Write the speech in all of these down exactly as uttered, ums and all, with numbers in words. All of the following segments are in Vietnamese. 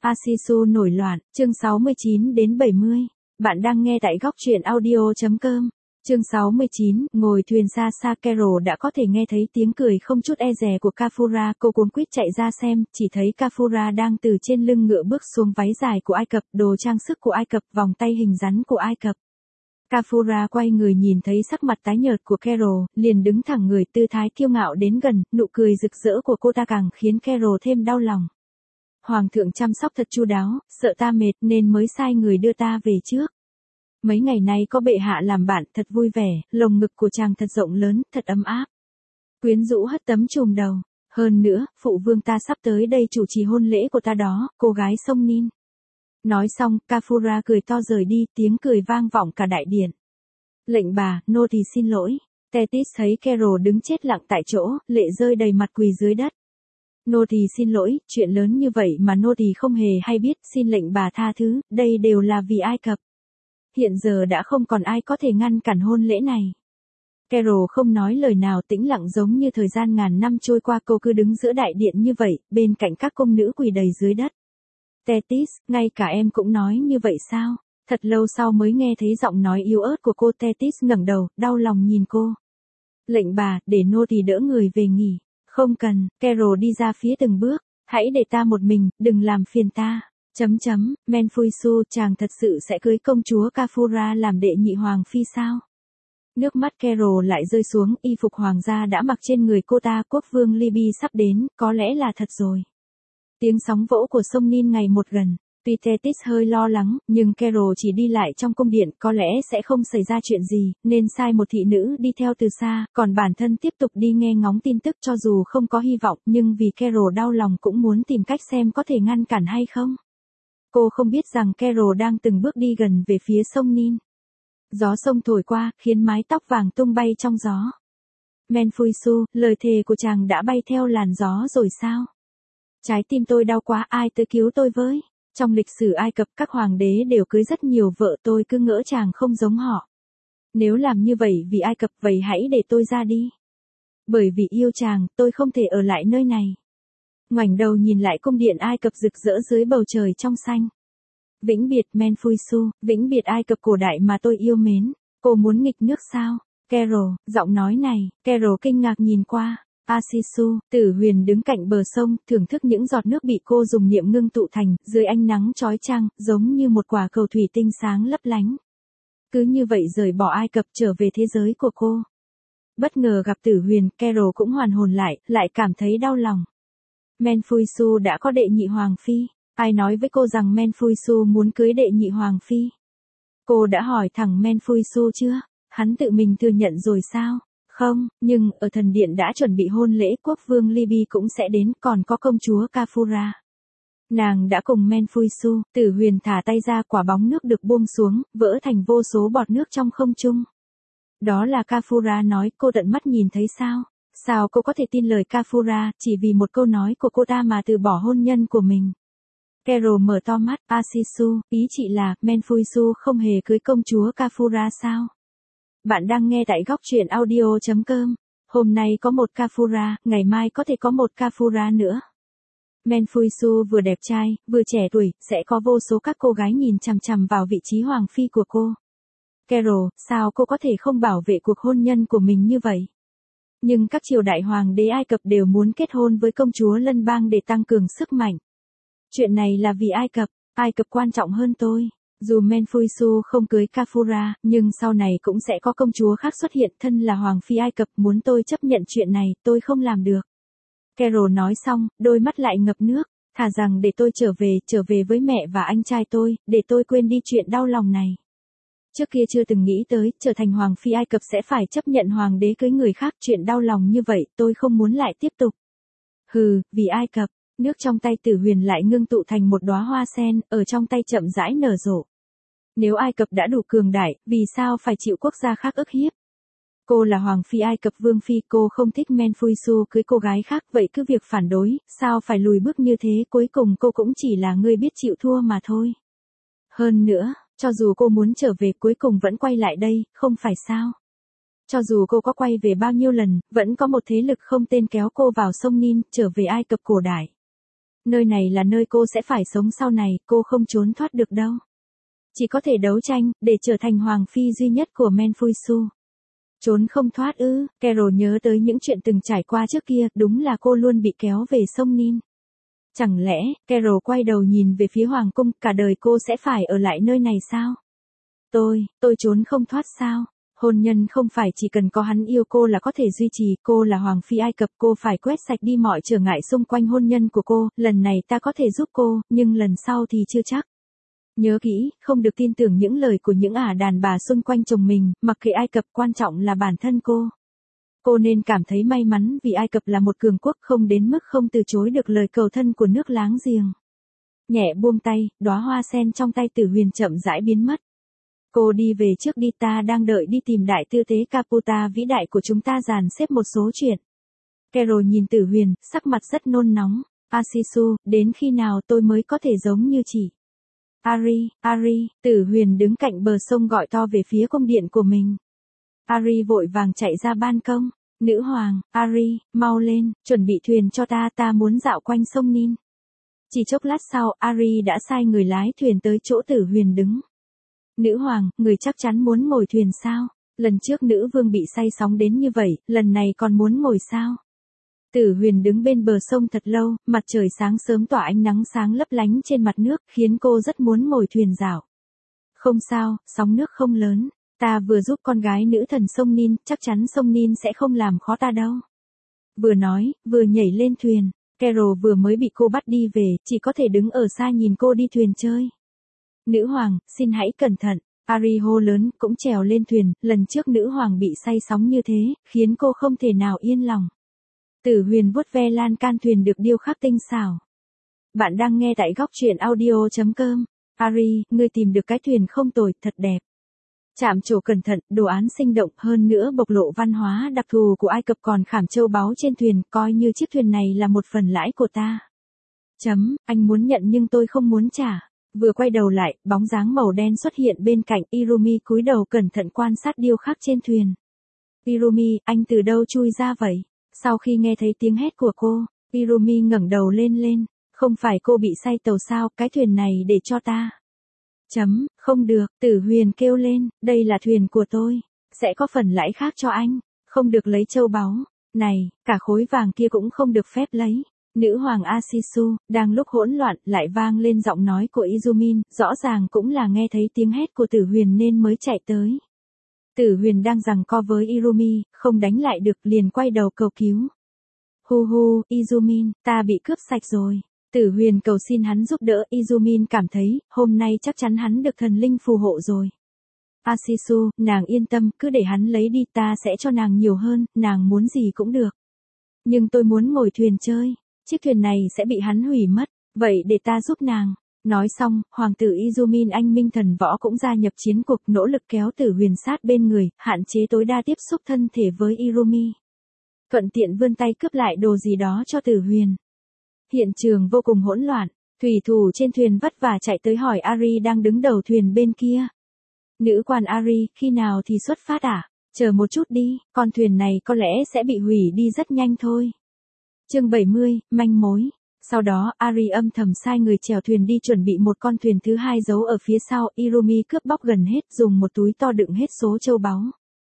Asisu nổi loạn, chương sáu mươi chín đến bảy mươi. Bạn đang nghe tại góc truyện audio chấm com. Chương sáu mươi chín, ngồi thuyền xa xa Carol đã có thể nghe thấy tiếng cười không chút e dè của Kafura, cô cuống quýt chạy ra xem, chỉ thấy Kafura đang từ trên lưng ngựa bước xuống, váy dài của Ai Cập, đồ trang sức của Ai Cập, vòng tay hình rắn của Ai Cập. Kafura quay người nhìn thấy sắc mặt tái nhợt của Carol, liền đứng thẳng người, tư thái kiêu ngạo đến gần, nụ cười rực rỡ của cô ta càng khiến Carol thêm đau lòng. Hoàng thượng chăm sóc thật chu đáo, sợ ta mệt nên mới sai người đưa ta về trước. Mấy ngày nay có bệ hạ làm bạn, thật vui vẻ, lồng ngực của chàng thật rộng lớn, thật ấm áp. Quyến rũ hất tấm chùm đầu. Hơn nữa, phụ vương ta sắp tới đây chủ trì hôn lễ của ta đó, cô gái sông Nin. Nói xong, Kafura cười to rời đi, tiếng cười vang vọng cả đại điện. Lệnh bà, nô tỳ xin lỗi. Tethys thấy Carol đứng chết lặng tại chỗ, lệ rơi đầy mặt, quỳ dưới đất. Nô tỳ xin lỗi, chuyện lớn như vậy mà nô tỳ không hề hay biết, xin lệnh bà tha thứ, đây đều là vì Ai Cập. Hiện giờ đã không còn ai có thể ngăn cản hôn lễ này. Carol không nói lời nào, tĩnh lặng giống như thời gian ngàn năm trôi qua, cô cứ đứng giữa đại điện như vậy, bên cạnh các công nữ quỳ đầy dưới đất. Tethys, ngay cả em cũng nói như vậy sao? Thật lâu sau mới nghe thấy giọng nói yếu ớt của cô. Tethys ngẩng đầu, đau lòng nhìn cô. Lệnh bà, để nô tỳ đỡ người về nghỉ. Không cần, Carol đi ra phía từng bước, hãy để ta một mình, đừng làm phiền ta. Chấm chấm, Menfuisu, chàng thật sự sẽ cưới công chúa Kafura làm đệ nhị hoàng phi sao? Nước mắt Carol lại rơi xuống, y phục hoàng gia đã mặc trên người cô ta, quốc vương Libby sắp đến, có lẽ là thật rồi. Tiếng sóng vỗ của sông Nin ngày một gần. Tuy Tethys hơi lo lắng, nhưng Carol chỉ đi lại trong cung điện, có lẽ sẽ không xảy ra chuyện gì, nên sai một thị nữ đi theo từ xa, còn bản thân tiếp tục đi nghe ngóng tin tức, cho dù không có hy vọng, nhưng vì Carol đau lòng cũng muốn tìm cách xem có thể ngăn cản hay không. Cô không biết rằng Carol đang từng bước đi gần về phía sông Nin. Gió sông thổi qua, khiến mái tóc vàng tung bay trong gió. Menfuisu, lời thề của chàng đã bay theo làn gió rồi sao? Trái tim tôi đau quá, ai tới cứu tôi với? Trong lịch sử Ai Cập, các hoàng đế đều cưới rất nhiều vợ, tôi cứ ngỡ chàng không giống họ. Nếu làm như vậy vì Ai Cập, vậy hãy để tôi ra đi. Bởi vì yêu chàng, tôi không thể ở lại nơi này. Ngoảnh đầu nhìn lại cung điện Ai Cập rực rỡ dưới bầu trời trong xanh. Vĩnh biệt Menfuisu, vĩnh biệt Ai Cập cổ đại mà tôi yêu mến. Cô muốn nghịch nước sao? Carol, giọng nói này, Carol kinh ngạc nhìn qua. Asisu, Tử Huyền đứng cạnh bờ sông, thưởng thức những giọt nước bị cô dùng niệm ngưng tụ thành, dưới ánh nắng chói chang, giống như một quả cầu thủy tinh sáng lấp lánh. Cứ như vậy rời bỏ Ai Cập trở về thế giới của cô. Bất ngờ gặp Tử Huyền, Carol cũng hoàn hồn lại, lại cảm thấy đau lòng. Menfuisu đã có đệ nhị hoàng phi. Ai nói với cô rằng Menfuisu muốn cưới đệ nhị hoàng phi? Cô đã hỏi thẳng Menfuisu chưa? Hắn tự mình thừa nhận rồi sao? Không, nhưng, ở thần điện đã chuẩn bị hôn lễ, quốc vương Libby cũng sẽ đến, còn có công chúa Kafura. Nàng đã cùng Menfuisu. Tử Huyền thả tay ra, quả bóng nước được buông xuống, vỡ thành vô số bọt nước trong không trung. Đó là Kafura nói, cô tận mắt nhìn thấy sao? Sao cô có thể tin lời Kafura, chỉ vì một câu nói của cô ta mà từ bỏ hôn nhân của mình? Carol mở to mắt. Asisu, ý chị là, Menfuisu không hề cưới công chúa Kafura sao? Bạn đang nghe tại góc truyện audio chấm com. Hôm nay có một Kafura, ngày mai có thể có một Kafura nữa. Menfuisu vừa đẹp trai, vừa trẻ tuổi, sẽ có vô số các cô gái nhìn chằm chằm vào vị trí hoàng phi của cô. Carol, sao cô có thể không bảo vệ cuộc hôn nhân của mình như vậy? Nhưng các triều đại hoàng đế Ai Cập đều muốn kết hôn với công chúa Lân Bang để tăng cường sức mạnh. Chuyện này là vì Ai Cập, Ai Cập quan trọng hơn tôi. Dù Menfuisu không cưới Kafura, nhưng sau này cũng sẽ có công chúa khác xuất hiện, thân là hoàng phi Ai Cập, muốn tôi chấp nhận chuyện này, tôi không làm được. Carol nói xong, đôi mắt lại ngập nước, thà rằng để tôi trở về, trở về với mẹ và anh trai tôi, để tôi quên đi chuyện đau lòng này. Trước kia chưa từng nghĩ tới, trở thành hoàng phi Ai Cập sẽ phải chấp nhận hoàng đế cưới người khác, chuyện đau lòng như vậy, tôi không muốn lại tiếp tục. Hừ, vì Ai Cập. Nước trong tay Tử Huyền lại ngưng tụ thành một đóa hoa sen, ở trong tay chậm rãi nở rộ. Nếu Ai Cập đã đủ cường đại, vì sao phải chịu quốc gia khác ức hiếp? Cô là hoàng phi Ai Cập vương phi, cô không thích Menfuisu cưới cô gái khác, vậy cứ việc phản đối, sao phải lùi bước như thế, cuối cùng cô cũng chỉ là người biết chịu thua mà thôi. Hơn nữa, cho dù cô muốn trở về cuối cùng vẫn quay lại đây, không phải sao? Cho dù cô có quay về bao nhiêu lần, vẫn có một thế lực không tên kéo cô vào sông Nin, trở về Ai Cập cổ đại. Nơi này là nơi cô sẽ phải sống sau này, cô không trốn thoát được đâu. Chỉ có thể đấu tranh, để trở thành hoàng phi duy nhất của Menfuisu. Trốn không thoát ư, Carol nhớ tới những chuyện từng trải qua trước kia, đúng là cô luôn bị kéo về sông Nin. Chẳng lẽ, Carol quay đầu nhìn về phía hoàng cung, cả đời cô sẽ phải ở lại nơi này sao? Tôi, tôi trốn không thoát sao? Hôn nhân không phải chỉ cần có hắn yêu cô là có thể duy trì, cô là hoàng phi Ai Cập, cô phải quét sạch đi mọi trở ngại xung quanh hôn nhân của cô, lần này ta có thể giúp cô, nhưng lần sau thì chưa chắc. Nhớ kỹ, không được tin tưởng những lời của những ả đàn bà xung quanh chồng mình, mặc kệ Ai Cập, quan trọng là bản thân cô. Cô nên cảm thấy may mắn vì Ai Cập là một cường quốc, không đến mức không từ chối được lời cầu thân của nước láng giềng. Nhẹ buông tay, đóa hoa sen trong tay Tử Huyền chậm rãi biến mất. Cô đi về trước đi, ta đang đợi đi tìm đại tư tế Caputa vĩ đại của chúng ta dàn xếp một số chuyện. Carol nhìn Tử Huyền, sắc mặt rất nôn nóng. Asisu, đến khi nào tôi mới có thể giống như chị? Ari, Ari, Tử Huyền đứng cạnh bờ sông gọi to về phía cung điện của mình. Ari vội vàng chạy ra ban công. Nữ hoàng, Ari, mau lên, chuẩn bị thuyền cho ta, ta muốn dạo quanh sông Nin. Chỉ chốc lát sau, Ari đã sai người lái thuyền tới chỗ Tử Huyền đứng. Nữ hoàng, người chắc chắn muốn ngồi thuyền sao? Lần trước nữ vương bị say sóng đến như vậy, lần này còn muốn ngồi sao? Tử Huyền đứng bên bờ sông thật lâu, mặt trời sáng sớm tỏa ánh nắng sáng lấp lánh trên mặt nước, khiến cô rất muốn ngồi thuyền dạo. Không sao, sóng nước không lớn. Ta vừa giúp con gái nữ thần sông Nin, chắc chắn sông Nin sẽ không làm khó ta đâu. Vừa nói, vừa nhảy lên thuyền. Carol vừa mới bị cô bắt đi về, chỉ có thể đứng ở xa nhìn cô đi thuyền chơi. Nữ hoàng, xin hãy cẩn thận. Ari hô lớn, cũng trèo lên thuyền, lần trước nữ hoàng bị say sóng như thế, khiến cô không thể nào yên lòng. Tử Huyền vuốt ve lan can thuyền được điêu khắc tinh xảo. Bạn đang nghe tại góc truyện audio chấm com. Ari, ngươi tìm được cái thuyền không tồi, thật đẹp. Chạm trổ cẩn thận, đồ án sinh động, hơn nữa bộc lộ văn hóa đặc thù của Ai Cập, còn khảm châu báu trên thuyền, coi như chiếc thuyền này là một phần lãi của ta. Chấm, anh muốn nhận nhưng tôi không muốn trả. Vừa quay đầu lại, bóng dáng màu đen xuất hiện bên cạnh, Irumi cúi đầu cẩn thận quan sát điêu khắc trên thuyền. Irumi, anh từ đâu chui ra vậy? Sau khi nghe thấy tiếng hét của cô, Irumi ngẩng đầu lên lên, không phải cô bị say tàu sao, cái thuyền này để cho ta. Chấm, không được, Tử Huyền kêu lên, đây là thuyền của tôi, sẽ có phần lãi khác cho anh, không được lấy châu báu, này, cả khối vàng kia cũng không được phép lấy. Nữ hoàng Asisu, đang lúc hỗn loạn, lại vang lên giọng nói của Izumin, rõ ràng cũng là nghe thấy tiếng hét của Tử Huyền nên mới chạy tới. Tử Huyền đang giằng co với Irumi, không đánh lại được, liền quay đầu cầu cứu. Hu hu, Izumin, ta bị cướp sạch rồi. Tử Huyền cầu xin hắn giúp đỡ, Izumin cảm thấy, hôm nay chắc chắn hắn được thần linh phù hộ rồi. Asisu, nàng yên tâm, cứ để hắn lấy đi, ta sẽ cho nàng nhiều hơn, nàng muốn gì cũng được. Nhưng tôi muốn ngồi thuyền chơi. Chiếc thuyền này sẽ bị hắn hủy mất, vậy để ta giúp nàng. Nói xong, hoàng tử Izumin anh minh thần võ cũng gia nhập chiến cuộc, nỗ lực kéo Tử Huyền sát bên người, hạn chế tối đa tiếp xúc thân thể với Irumi. Thuận tiện vươn tay cướp lại đồ gì đó cho Tử Huyền. Hiện trường vô cùng hỗn loạn, thủy thủ trên thuyền vất vả chạy tới hỏi Ari đang đứng đầu thuyền bên kia. Nữ quan Ari, khi nào thì xuất phát à? Chờ một chút đi, con thuyền này có lẽ sẽ bị hủy đi rất nhanh thôi. Chương bảy mươi, manh mối. Sau đó, Ari âm thầm sai người chèo thuyền đi chuẩn bị một con thuyền thứ hai giấu ở phía sau, Irumi cướp bóc gần hết, dùng một túi to đựng hết số châu báu.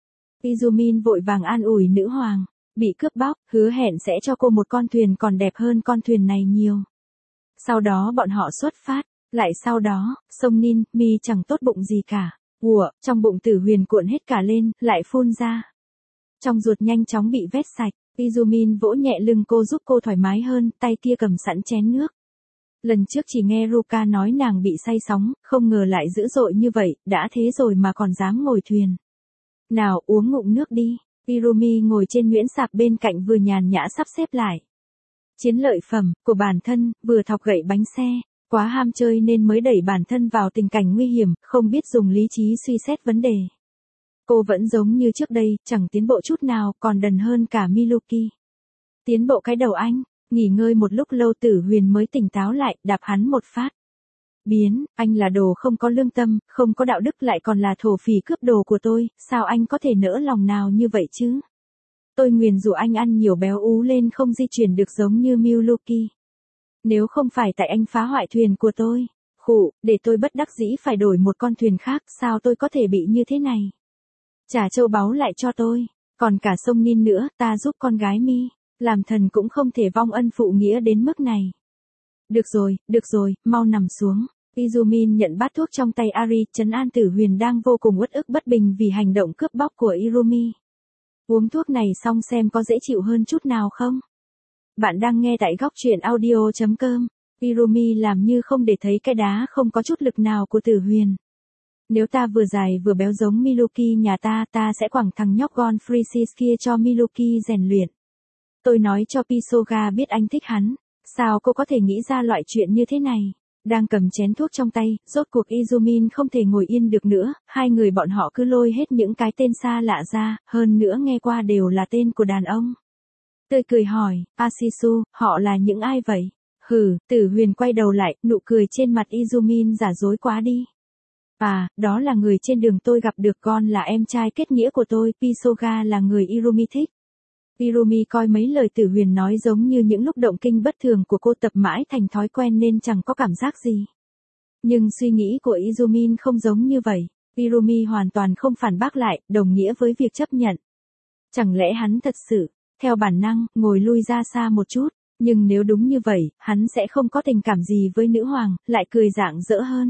Izumin vội vàng an ủi nữ hoàng, bị cướp bóc, hứa hẹn sẽ cho cô một con thuyền còn đẹp hơn con thuyền này nhiều. Sau đó bọn họ xuất phát, lại sau đó, sông Nin, mi chẳng tốt bụng gì cả. Ủa, trong bụng Tử Huyền cuộn hết cả lên, lại phun ra. Trong ruột nhanh chóng bị vét sạch. Izumin vỗ nhẹ lưng cô giúp cô thoải mái hơn, tay kia cầm sẵn chén nước. Lần trước chỉ nghe Ruka nói nàng bị say sóng, không ngờ lại dữ dội như vậy, đã thế rồi mà còn dám ngồi thuyền. Nào uống ngụm nước đi. Irumi ngồi trên nhuyễn sạp bên cạnh vừa nhàn nhã sắp xếp lại chiến lợi phẩm của bản thân, vừa thọc gậy bánh xe, quá ham chơi nên mới đẩy bản thân vào tình cảnh nguy hiểm, không biết dùng lý trí suy xét vấn đề. Cô vẫn giống như trước đây, chẳng tiến bộ chút nào, còn đần hơn cả Miluki. Tiến bộ cái đầu anh, nghỉ ngơi một lúc lâu Tử Huyền mới tỉnh táo lại, đạp hắn một phát. Biến, anh là đồ không có lương tâm, không có đạo đức, lại còn là thổ phỉ cướp đồ của tôi, sao anh có thể nỡ lòng nào như vậy chứ? Tôi nguyền rủa anh ăn nhiều béo ú lên không di chuyển được giống như Miluki. Nếu không phải tại anh phá hoại thuyền của tôi, khụ, để tôi bất đắc dĩ phải đổi một con thuyền khác, sao tôi có thể bị như thế này? Trả châu báu lại cho tôi, còn cả sông Nin nữa, ta giúp con gái mi, làm thần cũng không thể vong ân phụ nghĩa đến mức này. Được rồi, được rồi, mau nằm xuống. Izumin nhận bát thuốc trong tay Ari, trấn an Tử Huyền đang vô cùng uất ức bất bình vì hành động cướp bóc của Irumi. Uống thuốc này xong xem có dễ chịu hơn chút nào không? Bạn đang nghe tại góc truyện audio chấm com. Irumi làm như không để thấy cái đá không có chút lực nào của Tử Huyền. Nếu ta vừa dài vừa béo giống Miluki nhà ta, ta sẽ quẳng thằng nhóc Gon Freesis kia cho Miluki rèn luyện. Tôi nói cho Pisoga biết anh thích hắn. Sao cô có thể nghĩ ra loại chuyện như thế này? Đang cầm chén thuốc trong tay, rốt cuộc Izumin không thể ngồi yên được nữa, hai người bọn họ cứ lôi hết những cái tên xa lạ ra, hơn nữa nghe qua đều là tên của đàn ông. Tươi cười hỏi, Asisu, họ là những ai vậy? Hừ, Tử Huyền quay đầu lại, nụ cười trên mặt Izumin giả dối quá đi. À, đó là người trên đường tôi gặp được, con là em trai kết nghĩa của tôi, Pisoga là người Irumi thích. Irumi coi mấy lời Tử Huyền nói giống như những lúc động kinh bất thường của cô tập mãi thành thói quen nên chẳng có cảm giác gì. Nhưng suy nghĩ của Izumin không giống như vậy. Irumi hoàn toàn không phản bác lại, đồng nghĩa với việc chấp nhận. Chẳng lẽ hắn thật sự, theo bản năng, ngồi lui ra xa một chút, nhưng nếu đúng như vậy, hắn sẽ không có tình cảm gì với nữ hoàng, lại cười rạng rỡ hơn.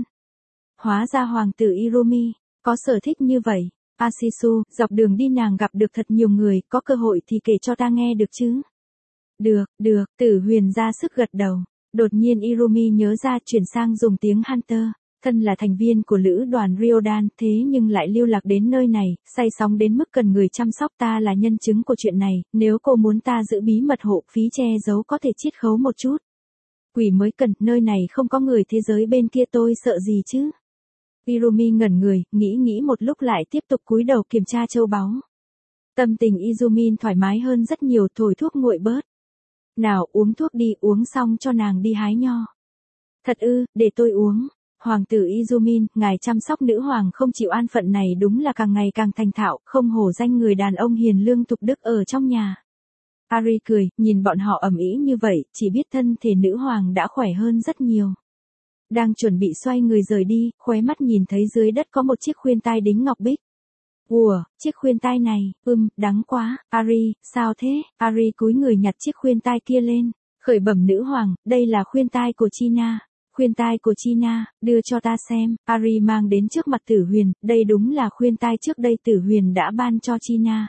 Hóa ra hoàng tử Irumi, có sở thích như vậy. Asisu, dọc đường đi nàng gặp được thật nhiều người, có cơ hội thì kể cho ta nghe được chứ? Được, được, Tử Huyền ra sức gật đầu. Đột nhiên Irumi nhớ ra chuyển sang dùng tiếng Hunter. Thân là thành viên của lữ đoàn Ryodan, thế nhưng lại lưu lạc đến nơi này, say sóng đến mức cần người chăm sóc, ta là nhân chứng của chuyện này, nếu cô muốn ta giữ bí mật hộ phí che giấu có thể chiết khấu một chút. Quỷ mới cần, nơi này không có người thế giới bên kia tôi sợ gì chứ? Irumi ngẩn người, nghĩ nghĩ một lúc lại tiếp tục cúi đầu kiểm tra châu báu. Tâm tình Izumin thoải mái hơn rất nhiều, thổi thuốc nguội bớt. Nào uống thuốc đi, uống xong cho nàng đi hái nho. Thật ư, để tôi uống. Hoàng tử Izumin, ngài chăm sóc nữ hoàng không chịu an phận này đúng là càng ngày càng thành thạo, không hổ danh người đàn ông hiền lương tục đức ở trong nhà. Ari cười, nhìn bọn họ ầm ĩ như vậy, chỉ biết thân thể nữ hoàng đã khỏe hơn rất nhiều. Đang chuẩn bị xoay người rời đi, khóe mắt nhìn thấy dưới đất có một chiếc khuyên tai đính ngọc bích. Ủa, chiếc khuyên tai này, ưm, đắng quá, Ari, sao thế? Ari cúi người nhặt chiếc khuyên tai kia lên, khởi bẩm nữ hoàng, đây là khuyên tai của China. Khuyên tai của China, đưa cho ta xem. Ari mang đến trước mặt Tử Huyền, đây đúng là khuyên tai trước đây Tử Huyền đã ban cho China.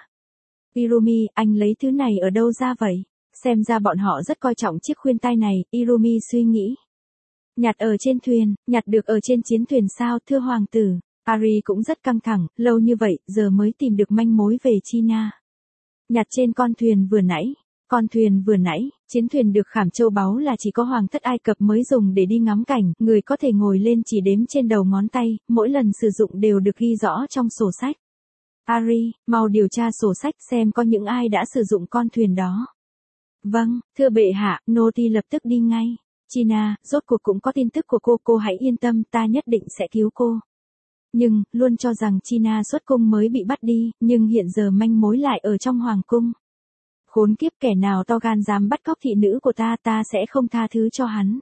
Irumi, anh lấy thứ này ở đâu ra vậy? Xem ra bọn họ rất coi trọng chiếc khuyên tai này, Irumi suy nghĩ. Nhặt ở trên thuyền, nhặt được ở trên chiến thuyền sao, thưa hoàng tử? Ari cũng rất căng thẳng, lâu như vậy, giờ mới tìm được manh mối về China. Nhặt trên con thuyền vừa nãy. Con thuyền vừa nãy, chiến thuyền được khảm châu báu là chỉ có hoàng thất Ai Cập mới dùng để đi ngắm cảnh, người có thể ngồi lên chỉ đếm trên đầu ngón tay, mỗi lần sử dụng đều được ghi rõ trong sổ sách. Ari, mau điều tra sổ sách xem có những ai đã sử dụng con thuyền đó. Vâng, thưa bệ hạ, nô tỳ lập tức đi ngay. China, rốt cuộc cũng có tin tức của cô, cô hãy yên tâm, ta nhất định sẽ cứu cô. Nhưng, luôn cho rằng China xuất cung mới bị bắt đi, nhưng hiện giờ manh mối lại ở trong hoàng cung. Khốn kiếp, kẻ nào to gan dám bắt cóc thị nữ của ta, ta sẽ không tha thứ cho hắn.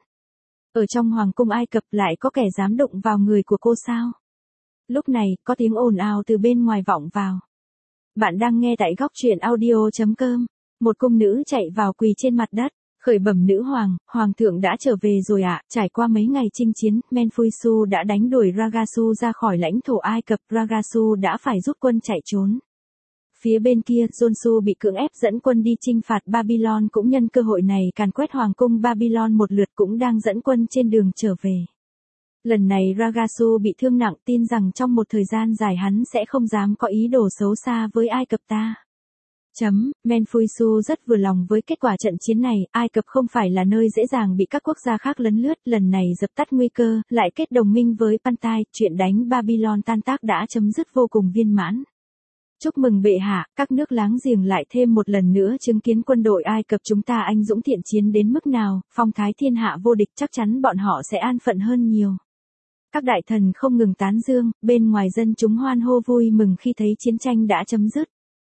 Ở trong hoàng cung Ai Cập lại có kẻ dám đụng vào người của cô sao? Lúc này, có tiếng ồn ào từ bên ngoài vọng vào. Bạn đang nghe tại góc truyện audio chấm com. Một cung nữ chạy vào quỳ trên mặt đất. Khởi bẩm nữ hoàng, hoàng thượng đã trở về rồi ạ, à. Trải qua mấy ngày chinh chiến, Menfuisu đã đánh đuổi Ragasu ra khỏi lãnh thổ Ai Cập, Ragasu đã phải rút quân chạy trốn. Phía bên kia, Jonsu bị cưỡng ép dẫn quân đi chinh phạt Babylon, cũng nhân cơ hội này càn quét hoàng cung Babylon một lượt, cũng đang dẫn quân trên đường trở về. Lần này Ragasu bị thương nặng, tin rằng trong một thời gian dài hắn sẽ không dám có ý đồ xấu xa với Ai Cập ta. Chấm, Menfuisu rất vừa lòng với kết quả trận chiến này, Ai Cập không phải là nơi dễ dàng bị các quốc gia khác lấn lướt, lần này dập tắt nguy cơ, lại kết đồng minh với Pantai, chuyện đánh Babylon tan tác đã chấm dứt vô cùng viên mãn. Chúc mừng bệ hạ, các nước láng giềng lại thêm một lần nữa chứng kiến quân đội Ai Cập chúng ta anh dũng thiện chiến đến mức nào, phong thái thiên hạ vô địch, chắc chắn bọn họ sẽ an phận hơn nhiều. Các đại thần không ngừng tán dương, bên ngoài dân chúng hoan hô vui mừng khi thấy chiến tranh đã chấm dứt.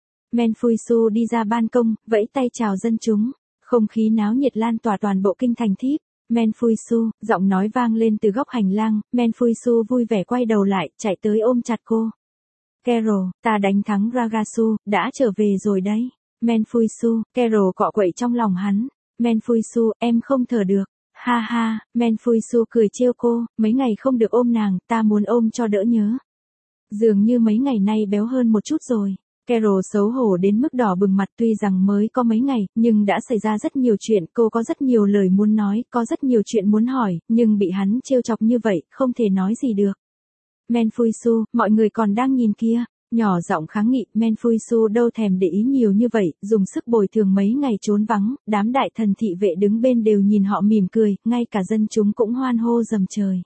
Menfuisu đi ra ban công, vẫy tay chào dân chúng, không khí náo nhiệt lan tỏa toàn bộ kinh thành Thiếp. Menfuisu, giọng nói vang lên từ góc hành lang, Menfuisu vui vẻ quay đầu lại, chạy tới ôm chặt cô. Carol, ta đánh thắng Ragasu, đã trở về rồi đấy. Menfuisu, Carol cọ quậy trong lòng hắn. Menfuisu, em không thở được. Ha ha, Menfuisu cười trêu cô, mấy ngày không được ôm nàng, ta muốn ôm cho đỡ nhớ. Dường như mấy ngày nay béo hơn một chút rồi. Carol xấu hổ đến mức đỏ bừng mặt, tuy rằng mới có mấy ngày, nhưng đã xảy ra rất nhiều chuyện, cô có rất nhiều lời muốn nói, có rất nhiều chuyện muốn hỏi, nhưng bị hắn trêu chọc như vậy, không thể nói gì được. Menfuisu, mọi người còn đang nhìn kia. Nhỏ giọng kháng nghị, Menfuisu đâu thèm để ý nhiều như vậy, dùng sức bồi thường mấy ngày trốn vắng, đám đại thần thị vệ đứng bên đều nhìn họ mỉm cười, ngay cả dân chúng cũng hoan hô rầm trời.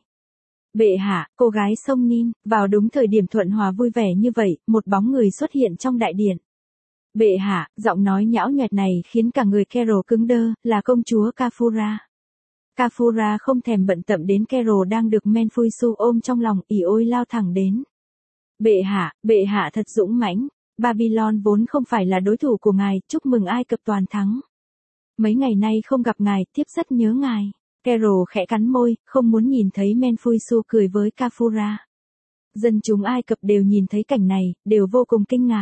Bệ hạ, cô gái Sông Nin, vào đúng thời điểm thuận hòa vui vẻ như vậy, một bóng người xuất hiện trong đại điện. Bệ hạ, giọng nói nhão nhoẹt này khiến cả người Carol cứng đơ, là công chúa Kafura. Kafura không thèm bận tâm đến Carol đang được Menfuisu ôm trong lòng, ỉ ôi lao thẳng đến. Bệ hạ, bệ hạ thật dũng mãnh, Babylon vốn không phải là đối thủ của ngài, chúc mừng Ai Cập toàn thắng. Mấy ngày nay không gặp ngài, thiếp rất nhớ ngài. Carol khẽ cắn môi, không muốn nhìn thấy Menfuisu cười với Kafura. Dân chúng Ai Cập đều nhìn thấy cảnh này, đều vô cùng kinh ngạc.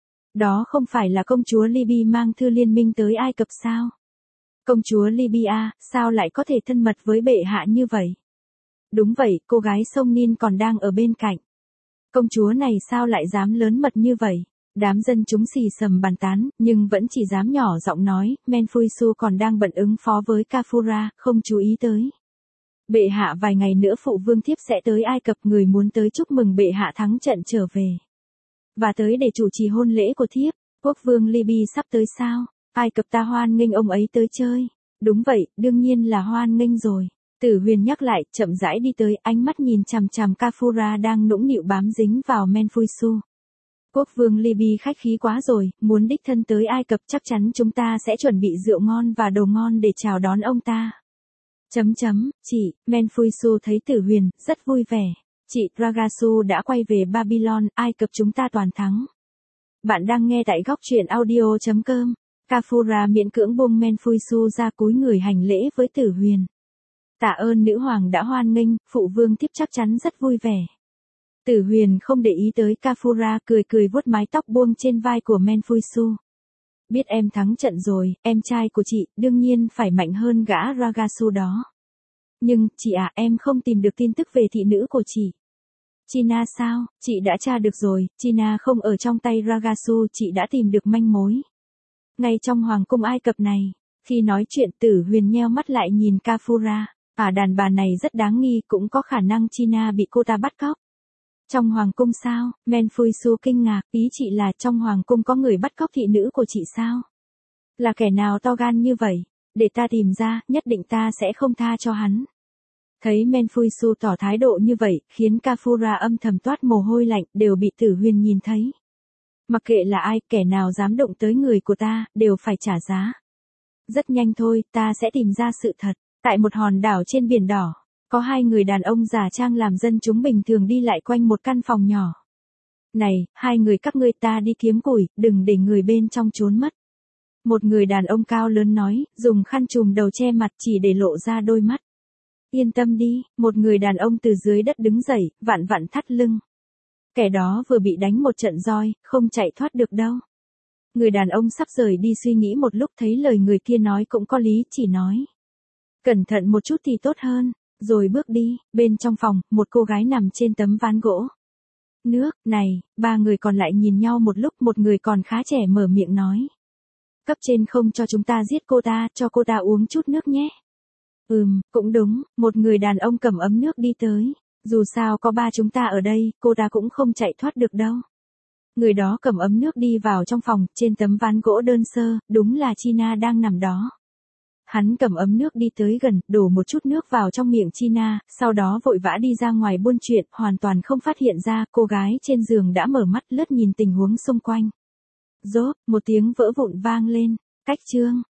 Đó không phải là công chúa Libya mang thư liên minh tới Ai Cập sao? Công chúa Libya, sao lại có thể thân mật với bệ hạ như vậy? Đúng vậy, cô gái Sông Nin còn đang ở bên cạnh. Công chúa này sao lại dám lớn mật như vậy? Đám dân chúng xì xầm bàn tán, nhưng vẫn chỉ dám nhỏ giọng nói, Menfuisu còn đang bận ứng phó với Kafura, không chú ý tới. Bệ hạ vài ngày nữa phụ vương thiếp sẽ tới Ai Cập, người muốn tới chúc mừng bệ hạ thắng trận trở về. Và tới để chủ trì hôn lễ của thiếp, quốc vương Libya sắp tới sao? Ai Cập ta hoan nghênh ông ấy tới chơi. Đúng vậy, đương nhiên là hoan nghênh rồi. Tử Huyền nhắc lại, chậm rãi đi tới, ánh mắt nhìn chằm chằm Kafura đang nũng nịu bám dính vào Menfuisu. Quốc vương Libya khách khí quá rồi, muốn đích thân tới Ai Cập, chắc chắn chúng ta sẽ chuẩn bị rượu ngon và đồ ngon để chào đón ông ta. Chấm chấm, chị, Menfuisu thấy Tử Huyền, rất vui vẻ. Chị, Ragasu đã quay về Babylon, Ai Cập chúng ta toàn thắng. Bạn đang nghe tại góc truyện audio chấm com. Kafura miễn cưỡng buông Menfuisu ra cúi người hành lễ với Tử Huyền. Tạ ơn nữ hoàng đã hoan nghênh, phụ vương tiếp chắc chắn rất vui vẻ. Tử Huyền không để ý tới Kafura, cười cười vuốt mái tóc buông trên vai của Menfuisu. Biết em thắng trận rồi, em trai của chị, đương nhiên phải mạnh hơn gã Ragasu đó. Nhưng, chị à, em không tìm được tin tức về thị nữ của chị. China sao, chị đã tra được rồi, China không ở trong tay Ragasu, chị đã tìm được manh mối. Ngay trong hoàng cung Ai Cập này, khi nói chuyện Tử Huyền nheo mắt lại nhìn Kafura. À, đàn bà này rất đáng nghi, cũng có khả năng China bị cô ta bắt cóc. Trong hoàng cung sao? Menfuisu kinh ngạc, ý chị là trong hoàng cung có người bắt cóc thị nữ của chị sao? Là kẻ nào to gan như vậy? Để ta tìm ra, nhất định ta sẽ không tha cho hắn. Thấy Menfuisu tỏ thái độ như vậy, khiến Kafura âm thầm toát mồ hôi lạnh, đều bị Tử Huyền nhìn thấy. Mặc kệ là ai, kẻ nào dám động tới người của ta, đều phải trả giá. Rất nhanh thôi, ta sẽ tìm ra sự thật. Tại một hòn đảo trên biển đỏ, có hai người đàn ông giả trang làm dân chúng bình thường đi lại quanh một căn phòng nhỏ. Này, hai người các ngươi, ta đi kiếm củi, đừng để người bên trong trốn mất. Một người đàn ông cao lớn nói, dùng khăn trùm đầu che mặt chỉ để lộ ra đôi mắt. Yên tâm đi, một người đàn ông từ dưới đất đứng dậy, vặn vặn thắt lưng. Kẻ đó vừa bị đánh một trận roi, không chạy thoát được đâu. Người đàn ông sắp rời đi suy nghĩ một lúc, thấy lời người kia nói cũng có lý, chỉ nói. Cẩn thận một chút thì tốt hơn, rồi bước đi. Bên trong phòng, một cô gái nằm trên tấm ván gỗ. Nước, này, ba người còn lại nhìn nhau một lúc, một người còn khá trẻ mở miệng nói. Cấp trên không cho chúng ta giết cô ta, cho cô ta uống chút nước nhé. Ừm, cũng đúng, một người đàn ông cầm ấm nước đi tới. Dù sao có ba chúng ta ở đây, cô ta cũng không chạy thoát được đâu. Người đó cầm ấm nước đi vào trong phòng, trên tấm ván gỗ đơn sơ, đúng là China đang nằm đó. Hắn cầm ấm nước đi tới gần, đổ một chút nước vào trong miệng China, sau đó vội vã đi ra ngoài buôn chuyện, hoàn toàn không phát hiện ra cô gái trên giường đã mở mắt lướt nhìn tình huống xung quanh. Rốp, một tiếng vỡ vụn vang lên, cách chương.